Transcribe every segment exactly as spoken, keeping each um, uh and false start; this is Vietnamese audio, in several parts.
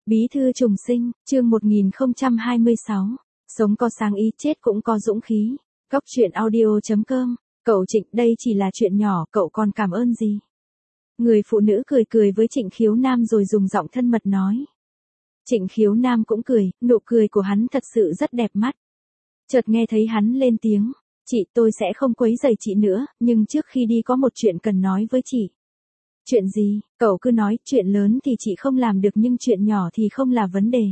Bí thư trùng sinh, chương một nghìn không trăm hai mươi sáu. Sống có sáng ý, chết cũng có dũng khí. Góc truyện audio chấm com. Cậu Trịnh, đây chỉ là chuyện nhỏ, cậu còn cảm ơn gì? Người phụ nữ cười cười với Trịnh Khiếu Nam rồi dùng giọng thân mật nói. Trịnh Khiếu Nam cũng cười, nụ cười của hắn thật sự rất đẹp mắt. Chợt nghe thấy hắn lên tiếng, chị, tôi sẽ không quấy rầy chị nữa, nhưng trước khi đi có một chuyện cần nói với chị. Chuyện gì? Cậu cứ nói, chuyện lớn thì chị không làm được nhưng chuyện nhỏ thì không là vấn đề.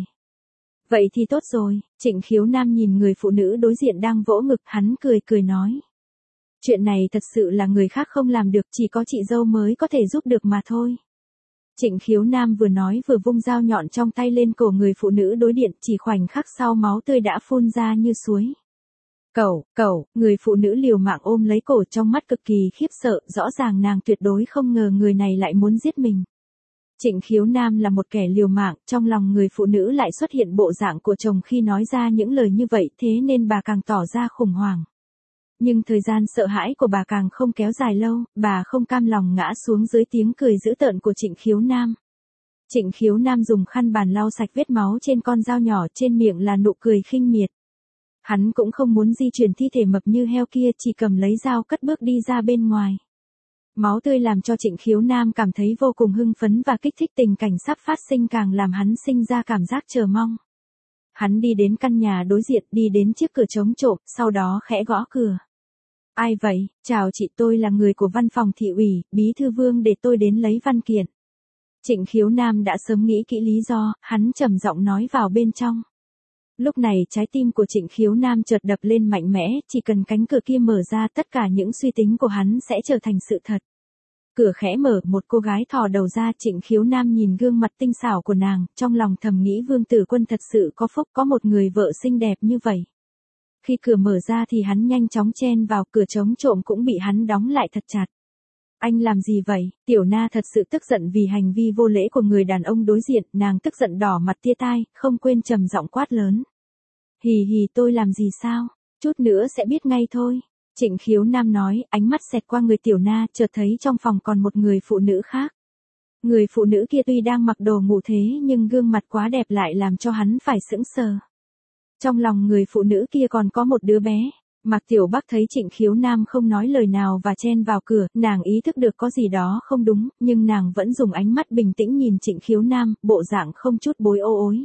Vậy thì tốt rồi. Trịnh Khiếu Nam nhìn người phụ nữ đối diện đang vỗ ngực, hắn cười cười nói. Chuyện này thật sự là người khác không làm được, chỉ có chị dâu mới có thể giúp được mà thôi. Trịnh Khiếu Nam vừa nói vừa vung dao nhọn trong tay lên cổ người phụ nữ đối diện, chỉ khoảnh khắc sau máu tươi đã phun ra như suối. Cậu, cậu, người phụ nữ liều mạng ôm lấy cổ, trong mắt cực kỳ khiếp sợ, rõ ràng nàng tuyệt đối không ngờ người này lại muốn giết mình. Trịnh Khiếu Nam là một kẻ liều mạng, trong lòng người phụ nữ lại xuất hiện bộ dạng của chồng khi nói ra những lời như vậy, thế nên bà càng tỏ ra khủng hoảng. Nhưng thời gian sợ hãi của bà càng không kéo dài lâu, bà không cam lòng ngã xuống dưới tiếng cười dữ tợn của Trịnh Khiếu Nam. Trịnh Khiếu Nam dùng khăn bàn lau sạch vết máu trên con dao nhỏ, trên miệng là nụ cười khinh miệt. Hắn cũng không muốn di chuyển thi thể mập như heo kia, chỉ cầm lấy dao cất bước đi ra bên ngoài. Máu tươi làm cho Trịnh Khiếu Nam cảm thấy vô cùng hưng phấn và kích thích, tình cảnh sắp phát sinh càng làm hắn sinh ra cảm giác chờ mong. Hắn đi đến căn nhà đối diện, đi đến chiếc cửa chống trộm, sau đó khẽ gõ cửa. Ai vậy? Chào chị, tôi là người của văn phòng thị ủy, bí thư Vương để tôi đến lấy văn kiện. Trịnh Khiếu Nam đã sớm nghĩ kỹ lý do, hắn trầm giọng nói vào bên trong. Lúc này trái tim của Trịnh Khiếu Nam chợt đập lên mạnh mẽ, chỉ cần cánh cửa kia mở ra tất cả những suy tính của hắn sẽ trở thành sự thật. Cửa khẽ mở, một cô gái thò đầu ra, Trịnh Khiếu Nam nhìn gương mặt tinh xảo của nàng, trong lòng thầm nghĩ Vương Tử Quân thật sự có phúc, có một người vợ xinh đẹp như vậy. Khi cửa mở ra thì hắn nhanh chóng chen vào, cửa chống trộm cũng bị hắn đóng lại thật chặt. Anh làm gì vậy? Tiểu Na thật sự tức giận vì hành vi vô lễ của người đàn ông đối diện, nàng tức giận đỏ mặt tia tai, không quên trầm giọng quát lớn. Hì hì, tôi làm gì sao? Chút nữa sẽ biết ngay thôi. Trịnh Khiếu Nam nói, ánh mắt xẹt qua người Tiểu Na, chợt thấy trong phòng còn một người phụ nữ khác. Người phụ nữ kia tuy đang mặc đồ ngủ thế nhưng gương mặt quá đẹp lại làm cho hắn phải sững sờ. Trong lòng người phụ nữ kia còn có một đứa bé. Mạc Tiểu Bắc thấy Trịnh Khiếu Nam không nói lời nào và chen vào cửa, nàng ý thức được có gì đó không đúng, nhưng nàng vẫn dùng ánh mắt bình tĩnh nhìn Trịnh Khiếu Nam, bộ dạng không chút bối ối.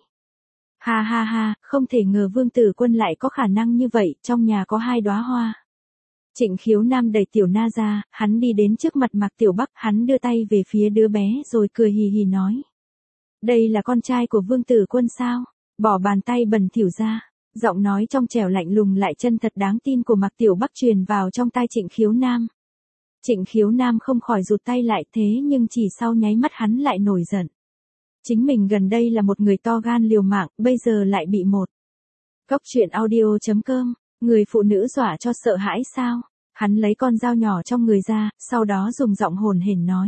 Ha ha ha, không thể ngờ Vương Tử Quân lại có khả năng như vậy, trong nhà có hai đóa hoa. Trịnh Khiếu Nam đẩy Tiểu Na ra, hắn đi đến trước mặt Mạc Tiểu Bắc, hắn đưa tay về phía đứa bé rồi cười hì hì nói. Đây là con trai của Vương Tử Quân sao? Bỏ bàn tay bẩn thỉu ra. Giọng nói trong trẻo lạnh lùng lại chân thật đáng tin của Mạc Tiểu Bắc truyền vào trong tai Trịnh Khiếu Nam. Trịnh Khiếu Nam không khỏi rụt tay lại, thế nhưng chỉ sau nháy mắt hắn lại nổi giận. Chính mình gần đây là một người to gan liều mạng, bây giờ lại bị một. Góc truyện audio chấm com, người phụ nữ dọa cho sợ hãi sao? Hắn lấy con dao nhỏ trong người ra, sau đó dùng giọng hồn hển nói.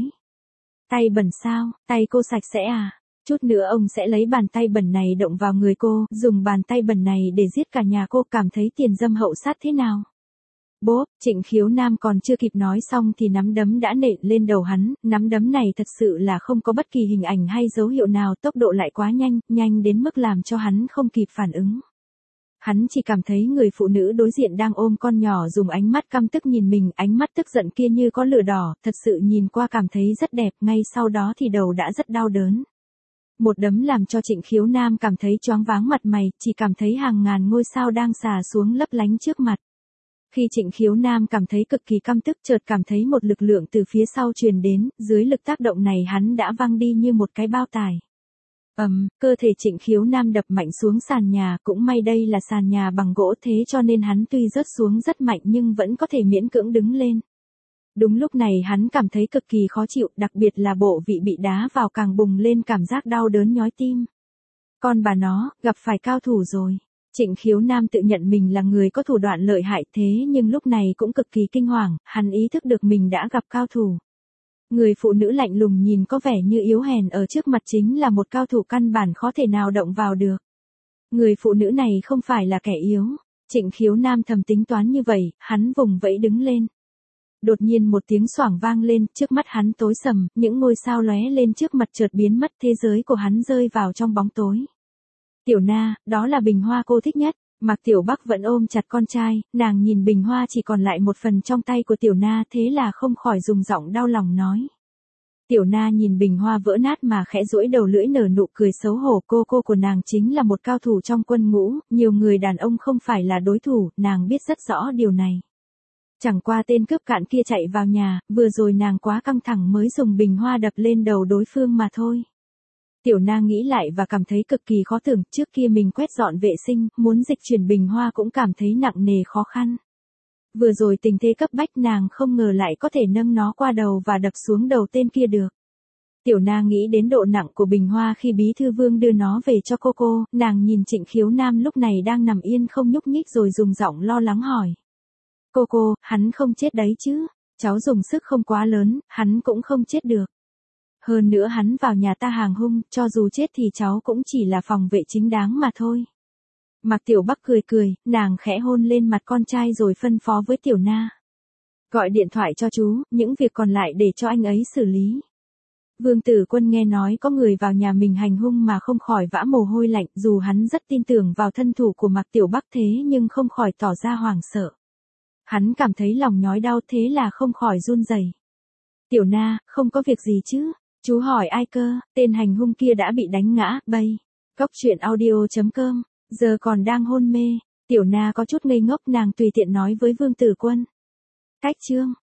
Tay bẩn sao? Tay cô sạch sẽ à? Chút nữa ông sẽ lấy bàn tay bẩn này động vào người cô, dùng bàn tay bẩn này để giết cả nhà cô, cảm thấy tiền dâm hậu sát thế nào? Bốp, Trịnh Khiếu Nam còn chưa kịp nói xong thì nắm đấm đã nện lên đầu hắn, nắm đấm này thật sự là không có bất kỳ hình ảnh hay dấu hiệu nào, tốc độ lại quá nhanh, nhanh đến mức làm cho hắn không kịp phản ứng. Hắn chỉ cảm thấy người phụ nữ đối diện đang ôm con nhỏ dùng ánh mắt căm tức nhìn mình, ánh mắt tức giận kia như có lửa đỏ, thật sự nhìn qua cảm thấy rất đẹp, ngay sau đó thì đầu đã rất đau đớn. Một đấm làm cho Trịnh Khiếu Nam cảm thấy choáng váng mặt mày, chỉ cảm thấy hàng ngàn ngôi sao đang xà xuống lấp lánh trước mặt. Khi Trịnh Khiếu Nam cảm thấy cực kỳ căm tức, chợt cảm thấy một lực lượng từ phía sau truyền đến, dưới lực tác động này hắn đã văng đi như một cái bao tải. Ầm, um, cơ thể Trịnh Khiếu Nam đập mạnh xuống sàn nhà, cũng may đây là sàn nhà bằng gỗ thế cho nên hắn tuy rớt xuống rất mạnh nhưng vẫn có thể miễn cưỡng đứng lên. Đúng lúc này hắn cảm thấy cực kỳ khó chịu, đặc biệt là bộ vị bị đá vào càng bùng lên cảm giác đau đớn nhói tim. Con bà nó, gặp phải cao thủ rồi. Trịnh Khiếu Nam tự nhận mình là người có thủ đoạn lợi hại thế nhưng lúc này cũng cực kỳ kinh hoàng, hắn ý thức được mình đã gặp cao thủ. Người phụ nữ lạnh lùng nhìn có vẻ như yếu hèn ở trước mặt chính là một cao thủ căn bản khó thể nào động vào được. Người phụ nữ này không phải là kẻ yếu. Trịnh Khiếu Nam thầm tính toán như vậy, hắn vùng vẫy đứng lên. Đột nhiên một tiếng xoảng vang lên, trước mắt hắn tối sầm, những ngôi sao lóe lên trước mặt chợt biến mất, thế giới của hắn rơi vào trong bóng tối. Tiểu Na, đó là bình hoa cô thích nhất. Mạc Tiểu Bắc vẫn ôm chặt con trai, nàng nhìn bình hoa chỉ còn lại một phần trong tay của Tiểu Na, thế là không khỏi dùng giọng đau lòng nói. Tiểu Na nhìn bình hoa vỡ nát mà khẽ duỗi đầu lưỡi nở nụ cười xấu hổ, cô cô của nàng chính là một cao thủ trong quân ngũ, nhiều người đàn ông không phải là đối thủ, nàng biết rất rõ điều này. Chẳng qua tên cướp cạn kia chạy vào nhà, vừa rồi nàng quá căng thẳng mới dùng bình hoa đập lên đầu đối phương mà thôi. Tiểu Na nghĩ lại và cảm thấy cực kỳ khó tưởng, trước kia mình quét dọn vệ sinh, muốn dịch chuyển bình hoa cũng cảm thấy nặng nề khó khăn. Vừa rồi tình thế cấp bách nàng không ngờ lại có thể nâng nó qua đầu và đập xuống đầu tên kia được. Tiểu Na nghĩ đến độ nặng của bình hoa khi Bí Thư Vương đưa nó về cho cô cô, nàng nhìn Trịnh Khiếu Nam lúc này đang nằm yên không nhúc nhích rồi dùng giọng lo lắng hỏi. Cô cô, hắn không chết đấy chứ? Cháu dùng sức không quá lớn, hắn cũng không chết được. Hơn nữa hắn vào nhà ta hàng hung, cho dù chết thì cháu cũng chỉ là phòng vệ chính đáng mà thôi. Mạc Tiểu Bắc cười cười, nàng khẽ hôn lên mặt con trai rồi phân phó với Tiểu Na. Gọi điện thoại cho chú, những việc còn lại để cho anh ấy xử lý. Vương Tử Quân nghe nói có người vào nhà mình hành hung mà không khỏi vã mồ hôi lạnh, dù hắn rất tin tưởng vào thân thủ của Mạc Tiểu Bắc thế nhưng không khỏi tỏ ra hoảng sợ. Hắn cảm thấy lòng nhói đau thế là không khỏi run rẩy. Tiểu Na, không có việc gì chứ? Chú hỏi ai cơ? Tên hành hung kia đã bị đánh ngã, bây. Cóc truyện audio chấm com, giờ còn đang hôn mê. Tiểu Na có chút ngây ngốc, nàng tùy tiện nói với Vương Tử Quân. Cách chương.